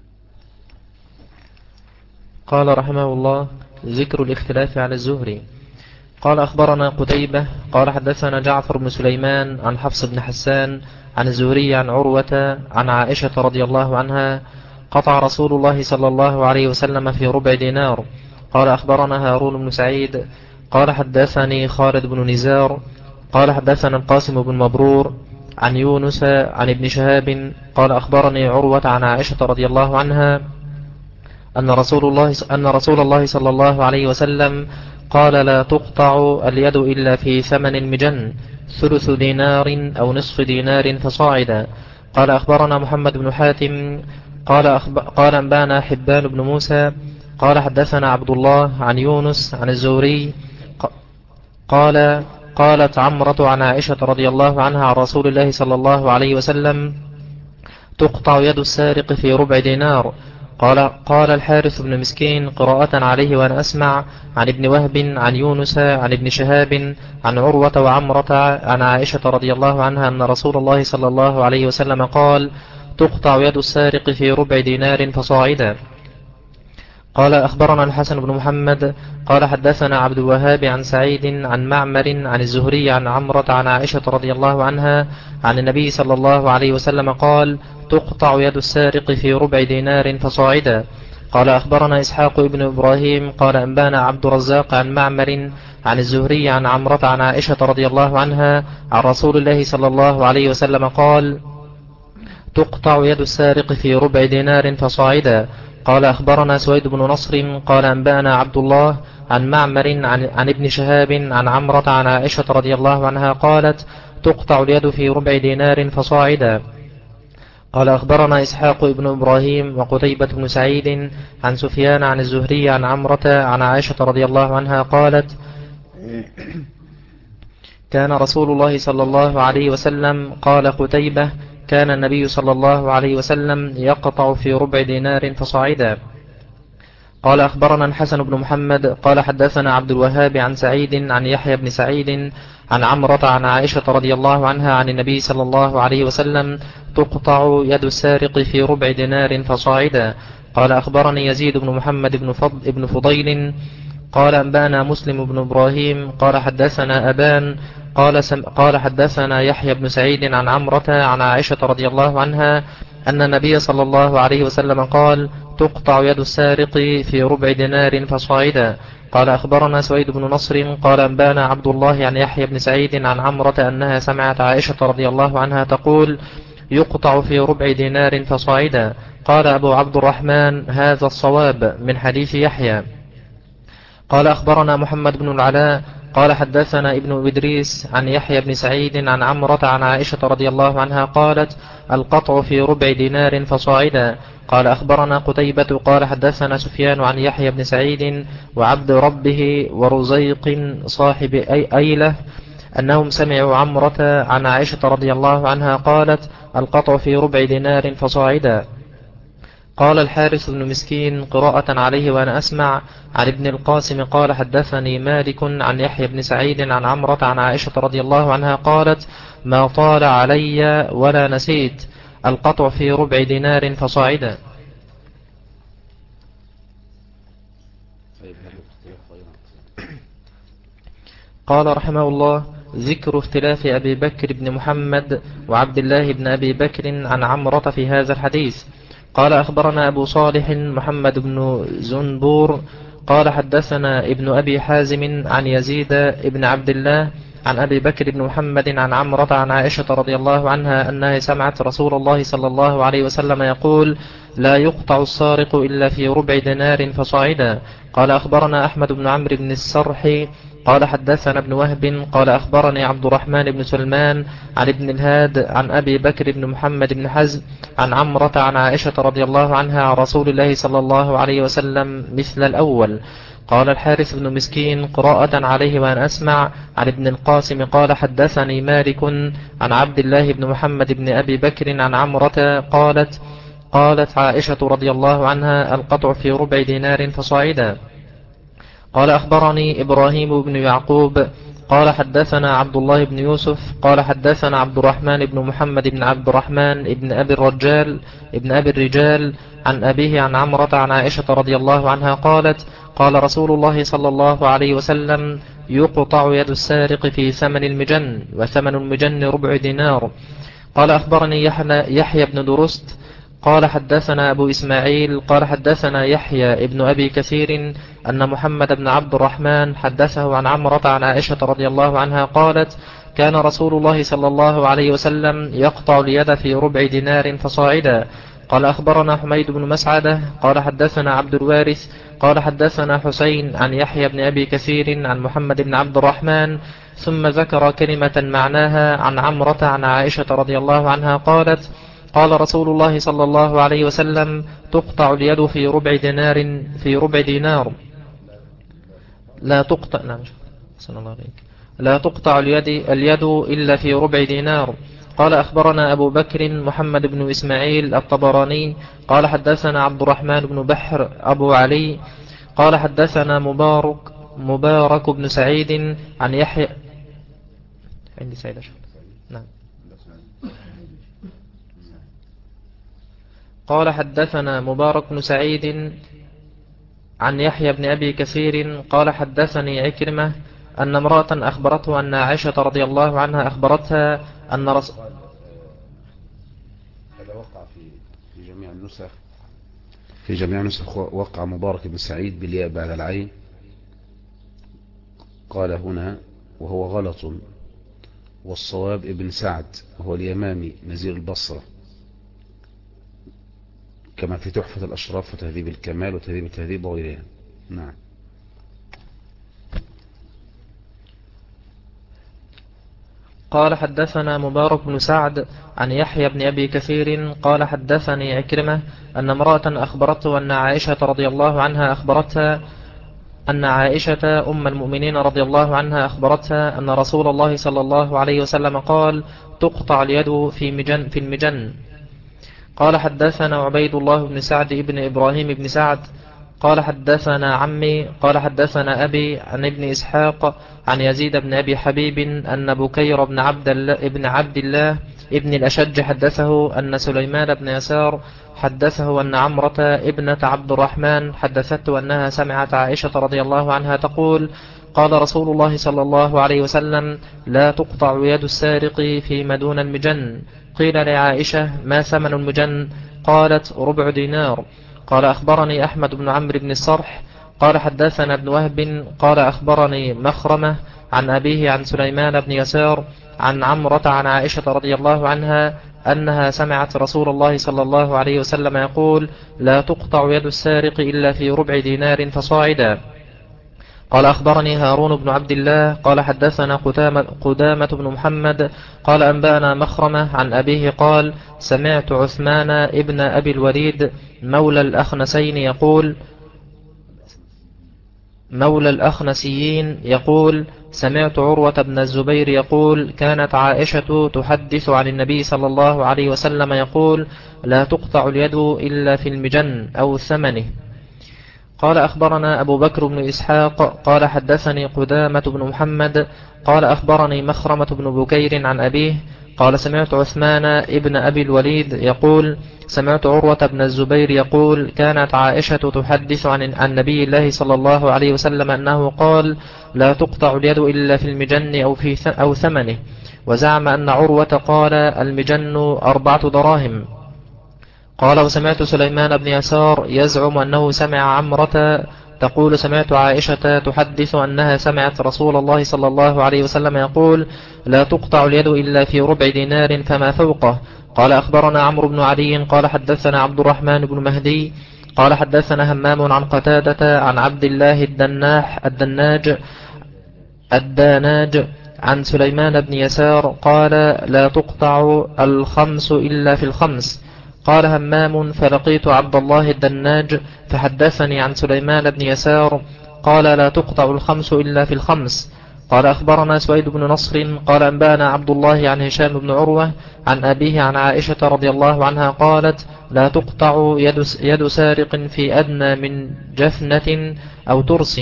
قال رحمه الله: ذكر الاختلاف على الزهري. قال أخبرنا قتيبة قال حدثنا جعفر بن سليمان عن حفص بن حسان عن الزهري عن عروة عن عائشة رضي الله عنها: قطع رسول الله صلى الله عليه وسلم في ربع دينار. قال أخبرنا هارون بن سعيد قال حدثني خالد بن نزار قال حدثنا القاسم بن مبرور عن يونس عن ابن شهاب قال أخبرني عروة عن عائشة رضي الله عنها أن رسول الله صلى الله عليه وسلم قال: لا تقطع اليد إلا في ثمن مجن، ثلث دينار أو نصف دينار فصاعدا. قال أخبرنا محمد بن حاتم قال أنبانا حبان بن موسى قال حدثنا عبد الله عن يونس عن الزهري قالت عمرة عن عائشة رضي الله عنها عن رسول الله صلى الله عليه وسلم: تقطع يد السارق في ربع دينار. قال الحارث بن مسكين قراءة عليه وأنا أسمع عن ابن وهب عن يونس عن ابن شهاب عن عروة وعمرة عن عائشة رضي الله عنها أن رسول الله صلى الله عليه وسلم قال: تقطع يد السارق في ربع دينار فصاعدا. قال أخبرنا الحسن بن محمد قال حدثنا عبد الوهاب عن سعيد عن معمر عن الزهري عن عمرة عن عائشة رضي الله عنها عن النبي صلى الله عليه وسلم قال: تقطع يد السارق في ربع دينار فصاعدا. قال أخبرنا إسحاق ابن إبراهيم قال أنبانا عبد الرزاق عن معمر عن الزهري عن عمرة عن عائشة رضي الله عنها عن رسول الله صلى الله عليه وسلم قال: تقطع يد السارق في ربع دينار فصاعدا. قال أخبرنا سويد بن نصر قال أنبانا عبد الله عن معمر عن ابن شهاب عن عمرة عن عائشة رضي الله عنها قالت: تقطع اليد في ربع دينار فصاعدا. قال أخبرنا إسحاق بن إبراهيم وقتيبة بن سعيد عن سفيان عن الزهري عن عمرة عن عائشة رضي الله عنها قالت: كان رسول الله صلى الله عليه وسلم، قال قتيبة: كان النبي صلى الله عليه وسلم يقطع في ربع دينار فصاعدا. قال أخبرنا الحسن بن محمد قال حدثنا عبد الوهاب عن سعيد عن يحيى بن سعيد عن عمرة عن عائشة رضي الله عنها عن النبي صلى الله عليه وسلم: تقطع يد السارق في ربع دينار فصاعدا. قال أخبرني يزيد بن محمد بن فضيل قال أنبأنا مسلم بن إبراهيم قال حدثنا أبان قال حدثنا يحيى بن سعيد عن عمرة عن عائشة رضي الله عنها أن النبي صلى الله عليه وسلم قال: تقطع يد السارق في ربع دينار فصاعدا. قال أخبرنا سويد بن نصر قال أنبانا عبد الله عن يحيى بن سعيد عن عمرة أنها سمعت عائشة رضي الله عنها تقول: يقطع في ربع دينار فصاعدا. قال أبو عبد الرحمن: هذا الصواب من حديث يحيى. قال أخبرنا محمد بن العلاء قال حدثنا ابن إدريس عن يحيى بن سعيد عن عمرة عن عائشة رضي الله عنها قالت: القطع في ربع دينار فصاعدا. قال أخبرنا قتيبة قال حدثنا سفيان عن يحيى بن سعيد وعبد ربه ورزيق صاحب أيلة أنهم سمعوا عمرة عن عائشة رضي الله عنها قالت: القطع في ربع دينار فصاعدا. قال الحارث بن مسكين قراءة عليه وأنا أسمع عن ابن القاسم قال حدثني مالك عن يحيى بن سعيد عن عمرة عن عائشة رضي الله عنها قالت: ما طال علي ولا نسيت، القطع في ربع دينار فصاعدا. قال رحمه الله: ذكر اختلاف أبي بكر بن محمد وعبد الله بن أبي بكر عن عمرة في هذا الحديث. قال أخبرنا أبو صالح محمد بن زنبور قال حدثنا ابن أبي حازم عن يزيد بن عبد الله عن أبي بكر بن محمد عن عمرة عن عائشة رضي الله عنها أنها سمعت رسول الله صلى الله عليه وسلم يقول: لا يقطع السارق إلا في ربع دينار فصاعدا. قال أخبرنا أحمد بن عمرو بن السرح قال حدثنا ابن وهب قال أخبرني عبد الرحمن بن سلمان عن ابن الهاد عن أبي بكر بن محمد بن حزم عن عمرة عن عائشة رضي الله عنها عن رسول الله صلى الله عليه وسلم مثل الأول. قال الحارث بن مسكين قراءة عليه وأن أسمع عن ابن القاسم قال حدثني مالك عن عبد الله بن محمد بن أبي بكر عن عمرة قالت عائشة رضي الله عنها: القطع في ربع دينار فصاعدا. قال أخبرني إبراهيم بن يعقوب قال حدثنا عبد الله بن يوسف قال حدثنا عبد الرحمن بن محمد بن عبد الرحمن بن أبي الرجال عن أبيه عن عمرة عن عائشة رضي الله عنها قالت: قال رسول الله صلى الله عليه وسلم: يقطع يد السارق في ثمن المجن، وثمن المجن ربع دينار. قال أخبرني يحيى بن درست قال حدثنا أبو إسماعيل قال حدثنا يحيى ابن أبي كثير أن محمد بن عبد الرحمن حدثه عن عمرة عن عائشة رضي الله عنها قالت: كان رسول الله صلى الله عليه وسلم يقطع اليد في ربع دينار فصاعدا. قال أخبرنا حميد بن مسعدة قال حدثنا عبد الوارث قال حدثنا حسين عن يحيى بن أبي كثير عن محمد بن عبد الرحمن ثم ذكر كلمة معناها عن عمرة عن عائشة رضي الله عنها قالت: قال رسول الله صلى الله عليه وسلم: تقطع اليد في ربع دينار لا تقطع صلى الله عليك لا تقطع اليد إلا في ربع دينار. قال أخبرنا أبو بكر محمد بن إسماعيل الطبراني قال حدثنا عبد الرحمن بن بحر أبو علي قال حدثنا مبارك بن سعيد عن يحيى عندي سعيد نعم قال حدثنا مبارك بن سعيد عن يحيى بن أبي كثير قال حدثني عكرمة أن امرأة أخبرته أن عائشة رضي الله عنها أخبرتها أن هذا وقع في جميع النسخ وقع مبارك بن سعيد بالياء بعد العين. قال هنا وهو غلط، والصواب ابن سعد وهو اليمامي نزيل البصرة، كما في تحفة الأشراف وتهذيب الكمال وتهذيب التهذيب وغيرها. نعم. قال حدثنا مبارك بن سعد عن يحيى بن أبي كثير قال حدثني عكرمة أن امرأة أخبرته أن عائشة رضي الله عنها أخبرتها أن عائشة أم المؤمنين رضي الله عنها أخبرتها أن رسول الله صلى الله عليه وسلم قال تقطع اليد في المجن. قال حدثنا عبيد الله بن سعد بن إبراهيم بن سعد قال حدثنا عمي قال حدثنا أبي عن ابن إسحاق عن يزيد بن أبي حبيب أن بكير بن عبد الله ابن الأشج حدثه أن سليمان بن يسار حدثه أن عمرة ابنة عبد الرحمن حدثته أنها سمعت عائشة رضي الله عنها تقول قال رسول الله صلى الله عليه وسلم لا تقطع يد السارق فيما دون المجن. قيل لعائشة ما ثمن المجن؟ قالت 4 دينار. قال أخبرني أحمد بن عمرو بن الصرح قال حدثنا ابن وهب قال أخبرني مخرمة عن أبيه عن سليمان بن يسار عن عمرة عن عائشة رضي الله عنها أنها سمعت رسول الله صلى الله عليه وسلم يقول لا تقطع يد السارق إلا في 4 دينار فصاعدا. قال أخبرني هارون بن عبد الله قال حدثنا قدامة بن محمد قال أنبأنا مخرمة عن أبيه قال سمعت عثمان ابن أبي الوليد مولى الأخنسيين يقول سمعت عروة بن الزبير يقول كانت عائشة تحدث عن النبي صلى الله عليه وسلم يقول لا تقطع اليد إلا في المجن أو ثمنه. قال أخبرنا أبو بكر بن إسحاق قال حدثني قدامة بن محمد قال أخبرني مخرمة بن بكير عن أبيه قال سمعت عثمان ابن أبي الوليد يقول سمعت عروة بن الزبير يقول كانت عائشة تحدث عن نبي الله صلى الله عليه وسلم أنه قال لا تقطع اليد إلا في المجن أو ثمنه. وزعم أن عروة قال المجن 4 دراهم. قال وسمعت سليمان بن يسار يزعم أنه سمع عمرة تقول سمعت عائشة تحدث أنها سمعت رسول الله صلى الله عليه وسلم يقول لا تقطع اليد إلا في 4 دينار فما فوقه. قال أخبرنا عمرو بن علي قال حدثنا عبد الرحمن بن مهدي قال حدثنا همام عن قتادة عن عبد الله الداناج عن سليمان بن يسار قال لا تقطع الخمس إلا في الخمس. قال همام فلقيت عبد الله الدناج فحدثني عن سليمان بن يسار قال لا تقطع الخمس إلا في الخمس. قال أخبرنا سويد بن نصر قال أنبأنا عبد الله عن هشام بن عروة عن أبيه عن عائشة رضي الله عنها قالت لا تقطع يد سارق في أدنى من جفنة أو ترس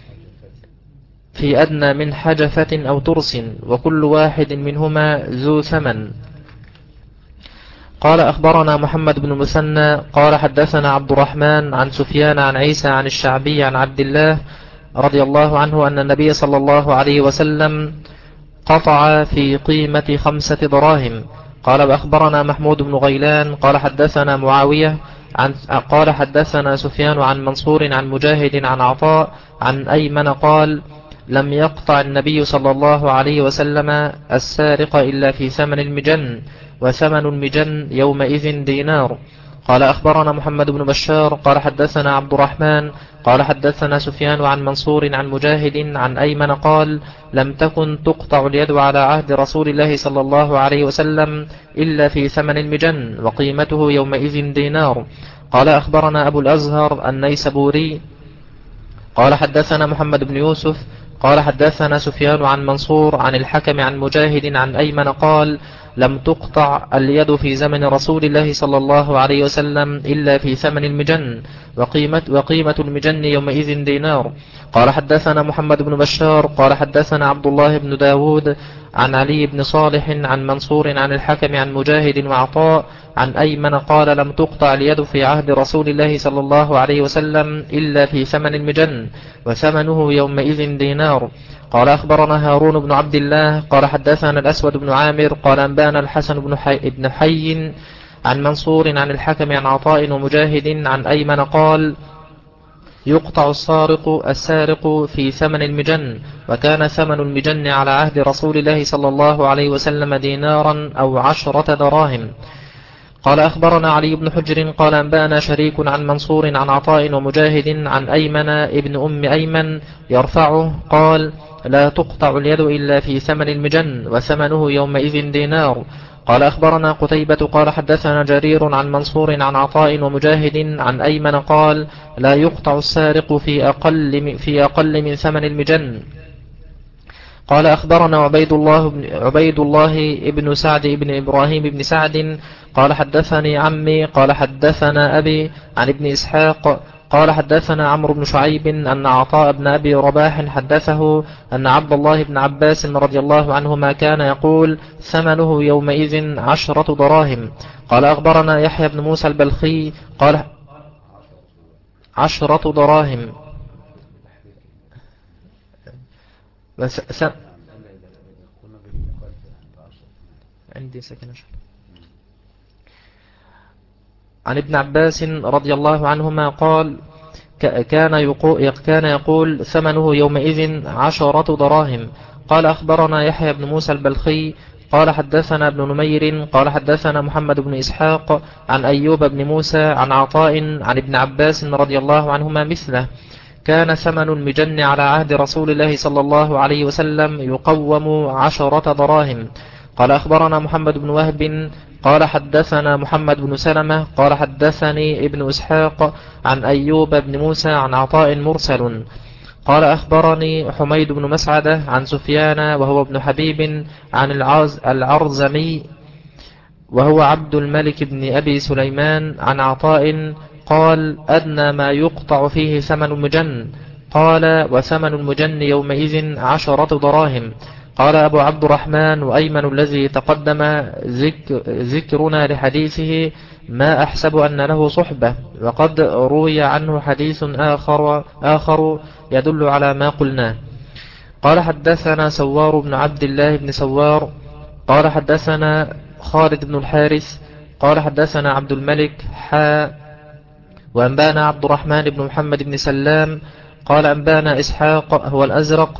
في أدنى من حجفة أو ترس وكل واحد منهما ذو ثمن. قال أخبرنا محمد بن المثنى قال حدثنا عبد الرحمن عن سفيان عن عيسى عن الشعبي عن عبد الله رضي الله عنه أن النبي صلى الله عليه وسلم قطع في قيمة 5 دراهم. قال وأخبرنا محمود بن غيلان قال حدثنا معاوية قال حدثنا سفيان عن منصور عن مجاهد عن عطاء عن أيمن قال لم يقطع النبي صلى الله عليه وسلم السارق إلا في ثمن المجن وثمن المجن يومئذ دينار. قال أخبرنا محمد بن بشار قال حدثنا عبد الرحمن قال حدثنا سفيان عن منصور عن مجاهد عن أيمن قال لم تكن تقطع اليد على عهد رسول الله صلى الله عليه وسلم إلا في ثمن المجن وقيمته يومئذ دينار. قال أخبرنا أبو الأزهر النيسابوري قال حدثنا محمد بن يوسف قال حدثنا سفيان عن منصور عن الحكم عن مجاهد عن أيمن قال لم تقطع اليد في زمن رسول الله صلى الله عليه وسلم إلا في ثمن المجن وقيمة المجن يومئذ دينار. قال حدثنا محمد بن بشار قال حدثنا عبد الله بن داود عن علي بن صالح عن منصور عن الحكم عن مجاهد وعطاء عن أيمن قال لم تقطع اليد في عهد رسول الله صلى الله عليه وسلم إلا في ثمن المجن وثمنه يومئذ دينار. قال أخبرنا هارون بن عبد الله قال حدثنا الأسود بن عامر قال أنبأنا الحسن بن حي عن منصور عن الحكم عن عطاء ومجاهد عن أيمن قال يقطع السارق في ثمن المجن وكان ثمن المجن على عهد رسول الله صلى الله عليه وسلم دينارا أو 10 دراهم. قال أخبرنا علي بن حجر قال أنبأنا شريك عن منصور عن عطاء ومجاهد عن أيمن ابن أم أيمن يرفعه قال لا تقطع اليد إلا في ثمن المجن وثمنه يومئذ دينار. قال أخبرنا قتيبة قال حدثنا جرير عن منصور عن عطاء ومجاهد عن أيمن قال لا يقطع السارق في أقل من ثمن المجن. قال أخبرنا عبيد الله ابن سعد ابن إبراهيم بن سعد قال حدثني عمي قال حدثنا أبي عن ابن إسحاق قال حدثنا عمرو بن شعيب أن عطاء بن أبي رباح حدثه أن عبد الله بن عباس رضي الله عنهما كان يقول ثمنه يومئذ 10 دراهم. قال أخبرنا يحيى بن موسى البلخي قال 10 دراهم. عندي سكن عن ابن عباس رضي الله عنهما قال كان يقول ثمنه يومئذ 10 دراهم. قال أخبرنا يحيى بن موسى البلخي قال حدثنا ابن نمير قال حدثنا محمد بن إسحاق عن أيوب بن موسى عن عطاء عن ابن عباس رضي الله عنهما مثله كان ثمن المجن على عهد رسول الله صلى الله عليه وسلم يقوم 10 دراهم. قال أخبرنا محمد بن وهب قال حدثنا محمد بن سلمة قال حدثني ابن إسحاق عن أيوب بن موسى عن عطاء مرسل. قال أخبرني حميد بن مسعدة عن سفيان وهو ابن حبيب عن العرزمي وهو عبد الملك بن أبي سليمان عن عطاء قال أدنى ما يقطع فيه ثمن المجن. قال وثمن المجن يومئذ 10 دراهم. قال أبو عبد الرحمن وأيمن الذي تقدم ذكرنا لحديثه ما أحسب أن له صحبة وقد روي عنه حديث آخر يدل على ما قلناه. قال حدثنا سوار بن عبد الله بن سوار قال حدثنا خالد بن الحارث قال حدثنا عبد الملك وأنبانا عبد الرحمن بن محمد بن سلام قال أنبانا إسحاق هو الأزرق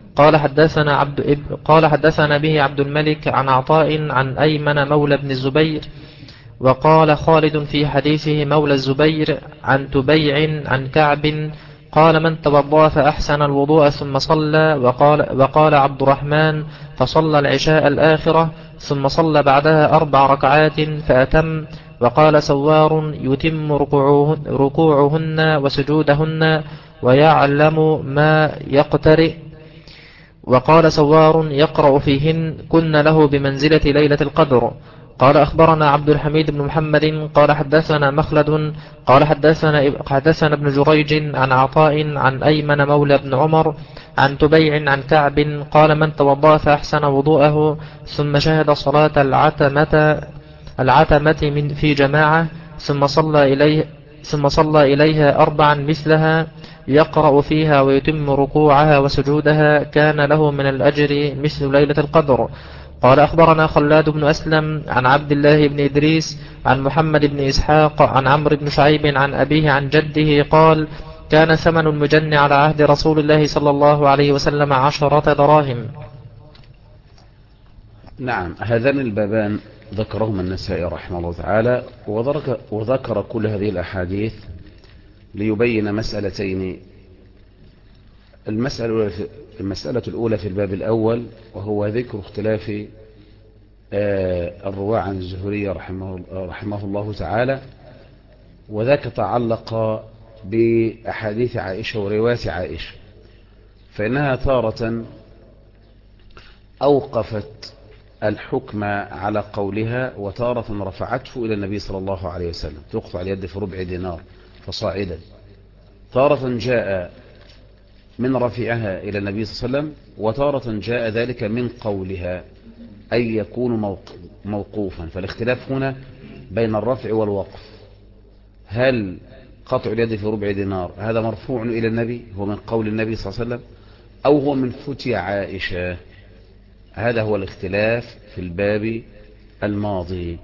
قال حدثنا به عبد الملك عن عطاء عن أيمن مولى بن الزبير. وقال خالد في حديثه مولى الزبير عن تبيع عن كعب قال من توضأ فأحسن الوضوء ثم صلى. وقال عبد الرحمن فصلى العشاء الآخرة ثم صلى بعدها 4 ركعات فأتم. وقال سوار يتم ركوعهن وسجودهن ويعلم ما يقترئ. وقال سوار يقرأ فيهن كن له بمنزلة ليلة القدر. قال أخبرنا عبد الحميد بن محمد قال حدثنا مخلد قال حدثنا ابن جريج عن عطاء عن أيمن مولى بن عمر عن تبيع عن كعب قال من توضأ فأحسن وضوءه ثم شهد صلاة العتمة في جماعة ثم صلى إليها 4 مثلها يقرأ فيها ويتم ركوعها وسجودها كان له من الأجر مثل ليلة القدر. قال أخبرنا خلاد بن أسلم عن عبد الله بن إدريس عن محمد بن إسحاق عن عمرو بن شعيب عن أبيه عن جده قال كان ثمن المجن على عهد رسول الله صلى الله عليه وسلم 10 دراهم. نعم، هذان البابان ذكرهما النسائي رحمه الله تعالى وذكر كل هذه الأحاديث ليبين مسألتين. المسألة الأولى في الباب الأول وهو ذكر اختلاف الرواة عن الزهري رحمه الله تعالى، وذاك تعلق بأحاديث عائشة وروايات عائشة، فإنها تارة أوقفت الحكم على قولها وتارة رفعته إلى النبي صلى الله عليه وسلم تقطع اليد في ربع دينار فصاعدا. تارة جاء من رفعها إلى النبي صلى الله عليه وسلم وتارة جاء ذلك من قولها أي يكون موقوفا. فالاختلاف هنا بين الرفع والوقف، هل قطع اليد في ربع دينار هذا مرفوع إلى النبي هو من قول النبي صلى الله عليه وسلم أو هو من فتي عائشة؟ هذا هو الاختلاف في الباب الماضي.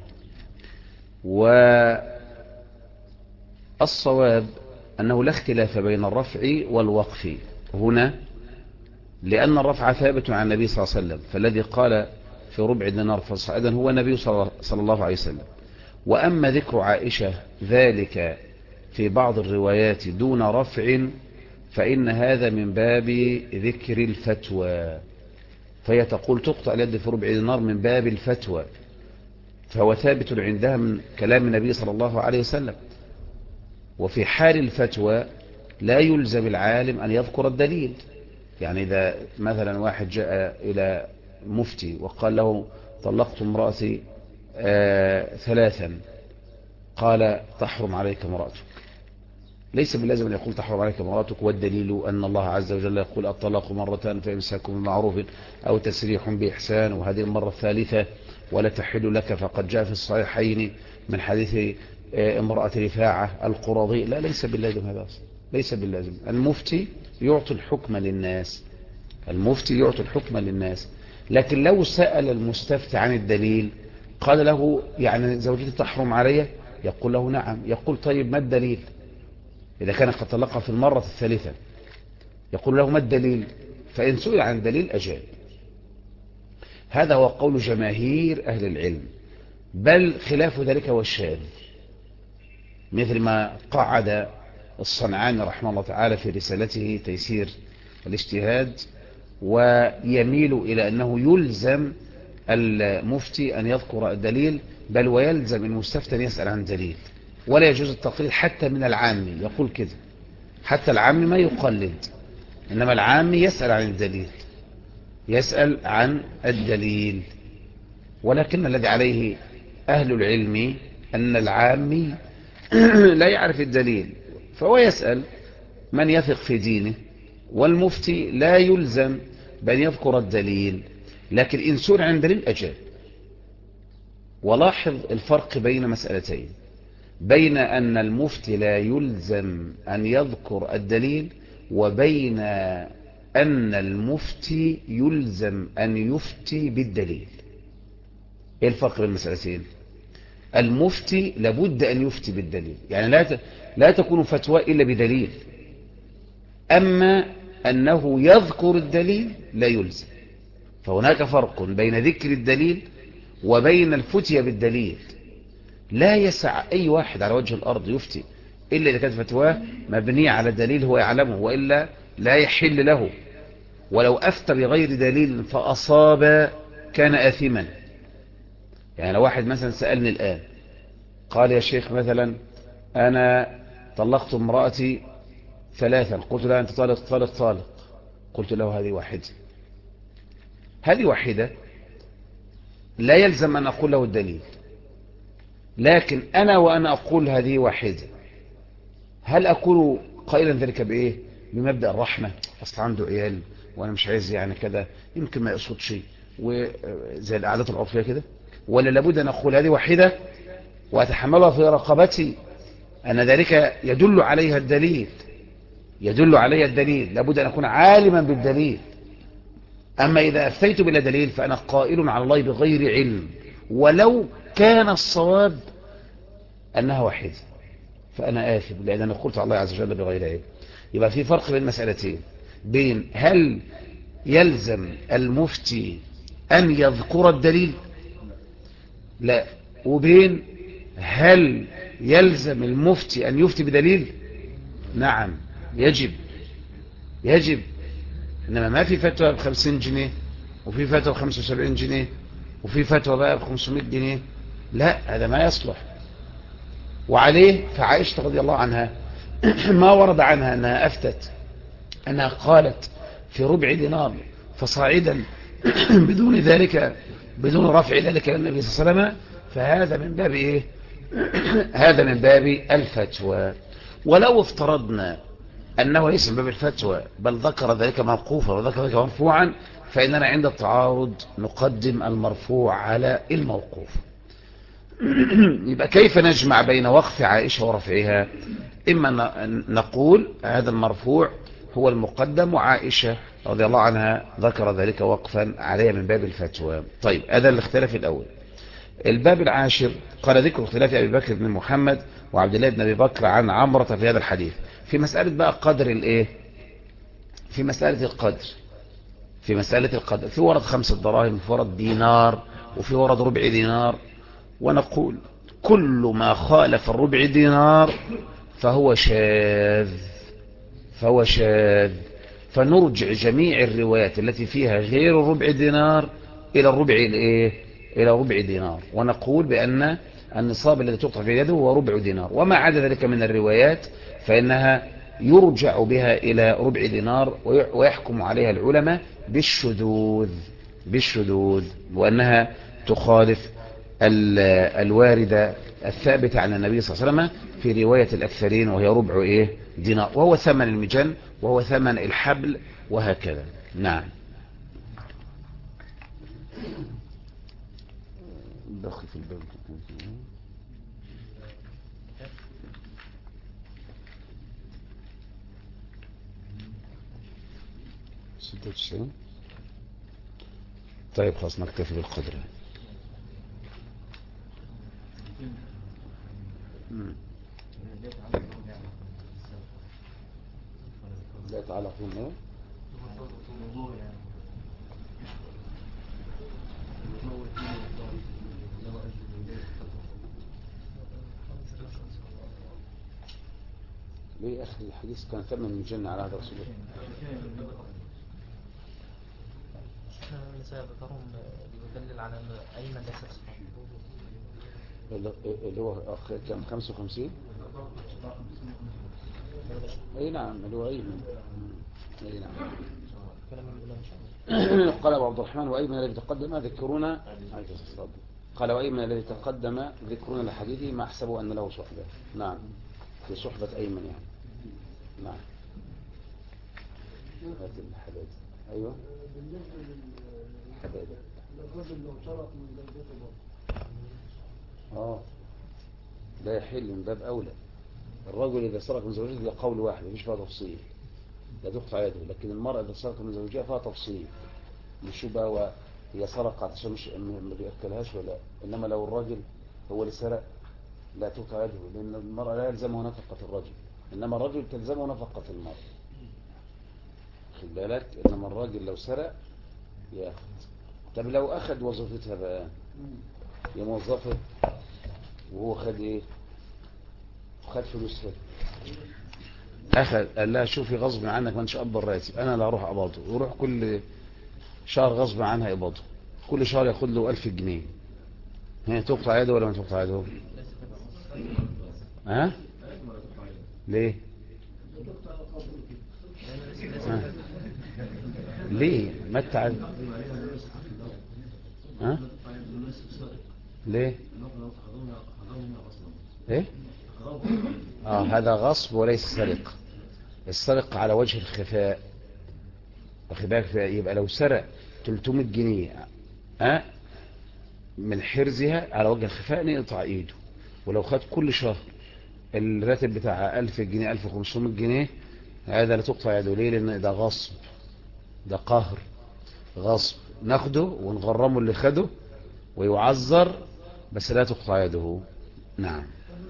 والصواب أنه لا اختلاف بين الرفع والوقف هنا، لأن الرفع ثابت عن النبي صلى الله عليه وسلم، فالذي قال في ربع دينار فصاعدا هو النبي صلى الله عليه وسلم، وأما ذكر عائشة ذلك في بعض الروايات دون رفع فإن هذا من باب ذكر الفتوى، فهي تقول تقطع اليد في ربع دينار من باب الفتوى، فهو ثابت عندها من كلام النبي صلى الله عليه وسلم. وفي حال الفتوى لا يلزم العالم أن يذكر الدليل. يعني إذا مثلا واحد جاء إلى مفتي وقال له طلقت امرأتي 3، قال تحرم عليك امرأتك، ليس باللازم أن يقول تحرم عليك امرأتك، والدليل أن الله عز وجل يقول الطلاق مرتان فإمساك بمعروف أو تسريح بإحسان، وهذه المرة الثالثة ولا تحل لك، فقد جاء في الصحيحين من حديث امرأة رفاعة القرظي. لا، ليس باللازم هذا، ليس باللازم. المفتي يعطي الحكم للناس، المفتي يعطي الحكم للناس. لكن لو سأل المستفتي عن الدليل قال له يعني زوجتي تحرم علي، يقول له نعم. يقول طيب ما الدليل؟ إذا كان قد طلقها في المرة الثالثة يقول له ما الدليل؟ فإن سئل عن الدليل أجاب. هذا هو قول جماهير أهل العلم، بل خلاف ذلك هو الشاذ، مثل ما قعد الصنعاني رحمه الله تعالى في رسالته تيسير الاجتهاد، ويميل إلى أنه يلزم المفتي أن يذكر الدليل، بل ويلزم المستفتي أن يسأل عن دليل، ولا يجوز التقليد حتى من العام. يقول كده حتى العام ما يقلد، إنما العام يسأل عن الدليل، يسأل عن الدليل. ولكن الذي عليه أهل العلم أن العامي لا يعرف الدليل، فهو يسأل من يثق في دينه، والمفتي لا يلزم بأن يذكر الدليل، لكن إن سئل عن دليل أجاب. ولاحظ الفرق بين مسألتين، بين أن المفتي لا يلزم أن يذكر الدليل، وبين أن المفتي يلزم أن يفتي بالدليل. ايه الفرق بين المسألتين؟ المفتي لابد أن يفتي بالدليل، يعني لا تكون فتوى إلا بدليل. أما أنه يذكر الدليل لا يلزم. فهناك فرق بين ذكر الدليل وبين الفتية بالدليل. لا يسع أي واحد على وجه الأرض يفتي إلا إذا كانت فتواه مبنية على دليل هو يعلمه، وإلا لا يحل له. ولو أفتى بغير دليل فأصاب كان آثما. يعني لو واحد مثلا سألني الآن قال يا شيخ مثلا أنا طلقت امرأتي 3، قلت له أنت طالق طالق طالق، قلت له هذه واحدة، هذه واحدة، لا يلزم أن أقول له الدليل. لكن أنا وأنا أقول هذه واحدة، هل أقول قائلا ذلك بإيه؟ بمبدأ الرحمة، أصل عنده عيال وأنا مش عايز يعني كذا، يمكن ما يقصد شيء، وزي العادات العرفية كده؟ ولا لابد أن أقول هذه واحدة وأتحملها في رقبتي أن ذلك يدل عليها الدليل، يدل عليها الدليل، لابد أن أكون عالما بالدليل. أما إذا أفتيت بلا دليل فأنا قائل على الله بغير علم، ولو كان الصواب أنها واحدة فأنا آثم، لأن أنا قلت على الله عز وجل بغير علم. يبقى في فرق بين مسألتين، بين هل يلزم المفتي أن يذكر الدليل، لا، وبين هل يلزم المفتي أن يفتي بدليل. نعم يجب. إنما ما في فتوى ب50 جنيه وفي فتوى ب75 جنيه وفي فتوى بقى ب500 جنيه، لا، هذا ما يصلح. وعليه فعائشة رضي الله عنها ما ورد عنها أنها أفتت أنها قالت في ربع دينار فصاعدا بدون ذلك، بدون رفع ذلك للنبي صلى الله عليه وسلم، فهذا من باب إيه؟ هذا من باب الفتوى. ولو افترضنا أنه ليس من باب الفتوى بل ذكر ذلك موقوفا وذكر ذلك مرفوعا، فإننا عند التعارض نقدم المرفوع على الموقوف. يبقى كيف نجمع بين وقف عائشة ورفعها؟ إما نقول هذا المرفوع هو المقدم، وعائشة رضي الله عنها ذكر ذلك وقفا عليها من باب الفتوى. طيب، هذا الاختلاف الأول. الباب العاشر قال ذكر اختلاف أبي بكر بن محمد وعبد الله بن أبي بكر عن عمرة في هذا الحديث، في مسألة بقى قدر الايه، في مسألة القدر، في مسألة القدر، في ورد 5 دراهم، في ورد دينار، وفي ورد ربع دينار. ونقول كل ما خالف الربع دينار فهو شاذ. فنرجع جميع الروايات التي فيها غير الربع دينار إلى الربع الإيه؟ إلى ربع دينار، ونقول بأن النصاب الذي تقطع في يده هو ربع دينار، وما عدا ذلك من الروايات فإنها يرجع بها إلى ربع دينار، ويحكم عليها العلماء بالشذوذ، وأنها تخالف الواردة الثابتة عن النبي صلى الله عليه وسلم في رواية الأكثرين، وهي ربع إيه؟ دينار، وهو ثمن المجن، وهو ثمن الحبل، وهكذا. نعم. دخل في الباب 96. طيب خلاص نكتفي بالقدر. لا يتعلق بهم ليه أخي الحديث كان ثمن من الجنة على هذا رسول الله. ذكرهم بيدلل على أن أيمن ليس صحيح اللي هو كان 55. أي نعم اللي هو أيمن. أي نعم. قال أبو عبد الرحمن وأيمن الذي تقدم ذكرونا. قال وأيمن الذي تقدم ذكرونا لحديثه ما أحسبه أن له صحبة. نعم في صحبة أيمن يعني. نعم. هذه الحديث. أيوة حديث. الرجل لو شرط من زوجته لا يحل من باب أولى. الرجل إذا سرق من زوجته ده قول واحد مفيش فيها تفصيل، لا تقطع يده. لكن المرأة إذا سرقت من زوجها فيها تفصيل، مش بقى هي سرقت عشان مش ما بيأكلهاش ولا. إنما لو الرجل هو اللي سرق لا تقطع يده، لأن المرأة لا يلزمه نفقة الرجل، إنما الرجل تلزمه نفقة المرأة. خد بالك. إنما الراجل لو سرق ياخد. طب لو أخذ وظيفتها بقى، يا موظفة وهو خد إيه؟ خد فلوسها، أخذ قال لها شوفي غصب عنك ما انش أقبض راتب، أنا لا أروح أقبضه، ويروح كل شهر غصب عنها يقبضه، كل شهر ياخد له 1000 جنيه. هي تقطع يده ولا ما تقطع يده؟ ها؟ ليه؟ ها؟ ليه؟ ما تعال. ها؟ ليه؟ ايه؟ هذا غصب وليس سرقة. السرقة على وجه الخفاء، واخد بالك. يبقى لو سرق 300 جنيه من حرزها على وجه الخفاء نقطع ايده. ولو خد كل شهر الراتب بتاعها 1000 جنيه 1500 جنيه هذا لا تقطع يده. ليه؟ لان ده غصب، ده قهر، غصب، ناخده ونغرمه اللي خده ويعذر، بس لا تقطع يده. نعم.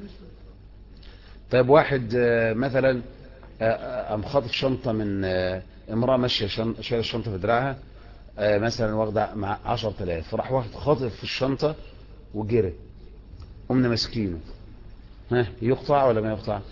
طيب واحد مثلا قام خاطف شنطة من امرأة ماشية شايلة الشنطة في دراعها، مثلا واخدة مع 10,000، فراح واحد خاطف في الشنطة وجري، قمنا مسكينه، يقطع ولا ما يقطع؟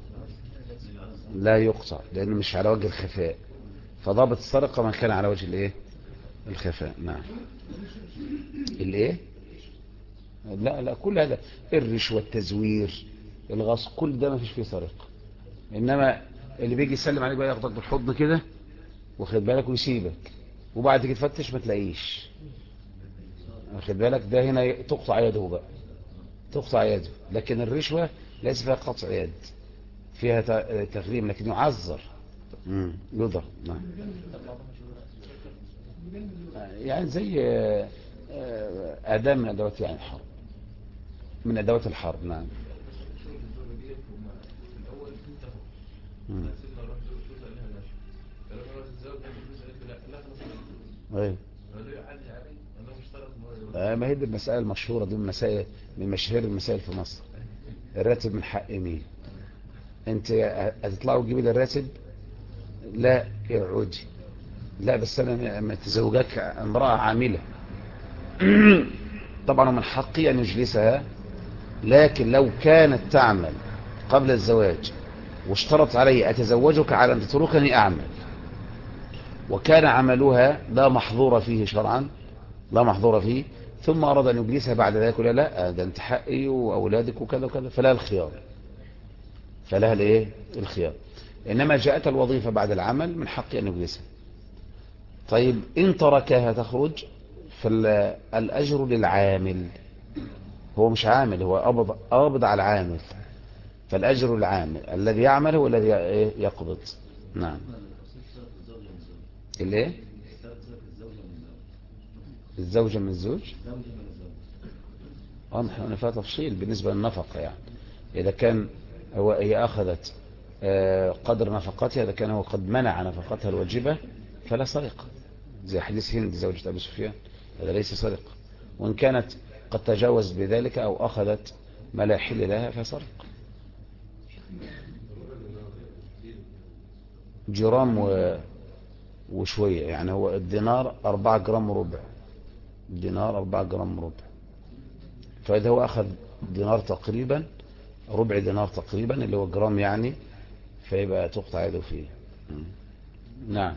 لا يقطع، لأنه مش على وجه الخفاء. فضابط السرقة من كان على وجه الايه؟ الخفاء. نعم. الايه؟ لا كل هذا الرشوة، التزوير، الغصب، كل ده ما فيش فيه سرقة. انما اللي بيجي يسلم عليك بقى ياخدك بالحضن كده واخد بالك ويسيبك، وبعد كده تفتش ما تلاقيش، واخد بالك، ده هنا تقطع يده بقى، تقطع يده. لكن الرشوة ليس فيها قطع يد، فيها تغريم، لكن يعذر، يضر. نعم. يعني زي أداة من أدوات يعني الحرب، من أدوات الحرب. نعم. ايه ما هي دي المسائل المشهورة دي، من مشاهير المسائل في مصر. الراتب من حق مين؟ انت هتطلعوا تجيبي ده الراتب؟ لا اقعدي. لا بس انا لما تزوجك امرأة عاملة طبعا من حقي ان يجلسها لكن لو كانت تعمل قبل الزواج واشترط علي أتزوجك على أن تتركني أعمل، وكان عملها لا محظور فيه شرعا، لا محظور فيه، ثم أراد أن يجلسها بعد ذلك ولا لا ده انت حقي وأولادك وكذا وكذا، فلا الخيار، فلها الايه الخيار. إنما جاءت الوظيفة بعد العمل من حقي أن يجلسها. طيب إن تركها تخرج فالأجر للعامل، هو مش عامل، هو قابض على العامل، فالأجر العامل الذي يعمل هو الذي يقبض. نعم. الايه؟ الزوجة من الزوج. نحن فيها تفصيل بالنسبة للنفقة، يعني إذا كان هي أخذت قدر نفقتها، إذا كان هو قد منع نفقتها الواجبة فلا سرقة، زي حديث هند زوجة أبي سفيان، هذا ليس سرقة. وإن كانت قد تجاوز بذلك أو أخذت ما لا يحل لها فسرق. جرام وشوية، يعني هو الدينار 4 جرام وربع، الدينار 4 جرام وربع، فإذا هو أخذ دينار تقريبا، ربع دينار تقريبا اللي هو جرام يعني، فيبقى تقطع يده فيه. نعم.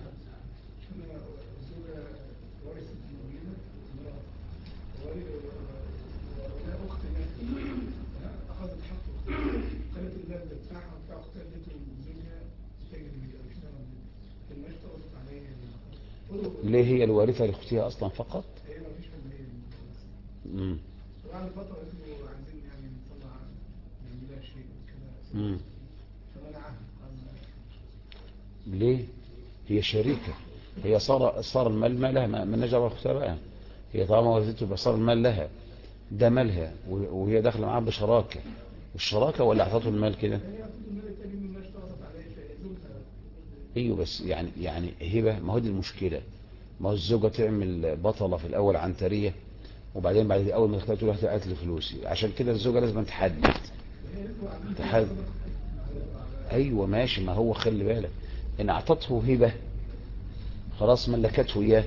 ليه هي الوارثة لأختها أصلا فقط؟ بعد فترة قالوا عايزين يعني نطلع نعملها شيء كده فمنعها. ليه؟ هي شريكة، هي صار المال مالها، ما نجر أختها بقى، هي طالما ورثته يبقى صار المال لها، ده مالها وهي داخله معاه بشراكة، والشراكة ولا أعطته المال كده؟ ايوه بس يعني هبة، ما هو دي المشكلة، ما هو الزوجة تعمل بطلة في الأول عنترية، وبعدين بعد أول ما تختار تقول هات لي فلوسي، عشان كده الزوجة لازم تحدد. أيوة ماشي، ما هو خلي بالك إن أعطته هبة خلاص ملكته إياه،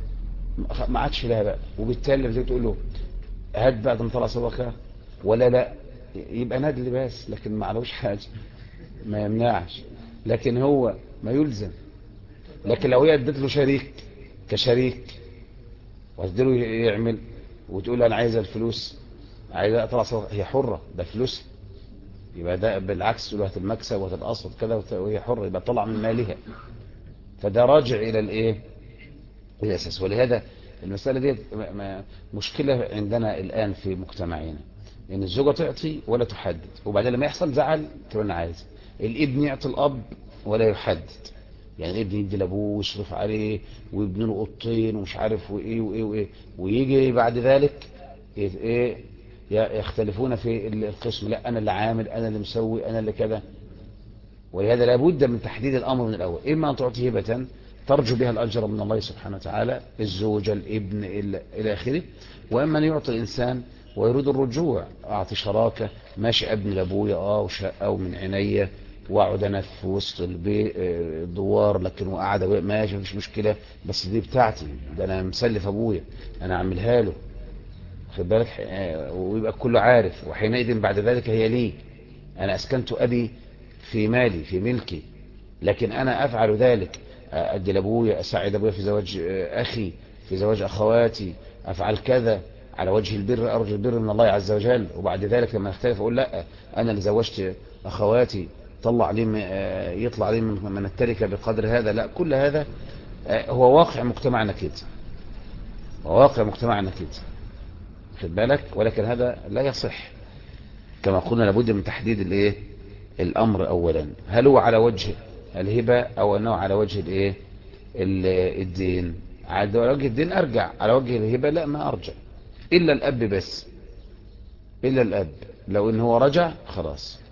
ما عادش لها بقى، وبالتالي بتقول تقول له هات بعد ما طلع صدقة ولا لا، يبقى ندل بس، لكن ما علوش حاجة، ما يمنعش، لكن هو ما يلزم. لكن لو هي ادت له شريك كشريك واديله يعمل وتقول انا عايزه الفلوس، عايزه اطلع صدقه، هي حره، ده فلوس، يبقى ده بالعكس تقول هات المكسب وهات القسط كده، وهي حره، يبقى طلع من مالها، فده راجع الى الايه الاساس. ولهذا المساله دي مشكله عندنا الان في مجتمعنا، ان الزوجه تعطي ولا تحدد، وبعدين لما يحصل زعل تقول انا عايز. الابن يعطي الاب ولا يحدد، يعني الابن يدي لابوه ويصرف عليه ويبني له اوضتين ومش عارف وايه وايه وايه، ويجي بعد ذلك ايه يختلفون في القسم، لا انا اللي عامل، انا اللي مسوي، انا اللي كذا. ولهذا لابد من تحديد الامر من الاول، اما ان تعطي هبه ترجو بها الاجر من الله سبحانه وتعالى، الزوجه الابن الى اخره، واما ان يعطي الانسان ويريد الرجوع، اعطي شراكه، ماشي ابني لابويا وشقه ومن عينيا، واقعد انا في وسط الدوار، لكن وقعد ماشي مفيش مشكله، بس دي بتاعتي، ده انا مسلف ابويا، انا اعملها له، خد بالك، ويبقى كله عارف، وحينئذ بعد ذلك هي لي، انا اسكنت ابي في مالي في ملكي، لكن انا افعل ذلك، ادي لابويا، اساعد ابويا في زواج اخي، في زواج اخواتي، افعل كذا على وجه البر، ارجو البر من الله عز وجل، وبعد ذلك لما اختلف اقول لا انا اللي زوجت اخواتي، طلع لي يطلع لي من التركه بقدر هذا، لا، كل هذا هو واقع مجتمعنا كده، واقع مجتمعنا كده، خد بالك، ولكن هذا لا يصح، كما قلنا لابد من تحديد الايه الامر اولا، هل هو على وجه الهبة او انه على وجه الايه الدين، على وجه الدين ارجع، على وجه الهبة لا ما ارجع، الا الاب بس، الا الاب لو ان هو رجع خلاص.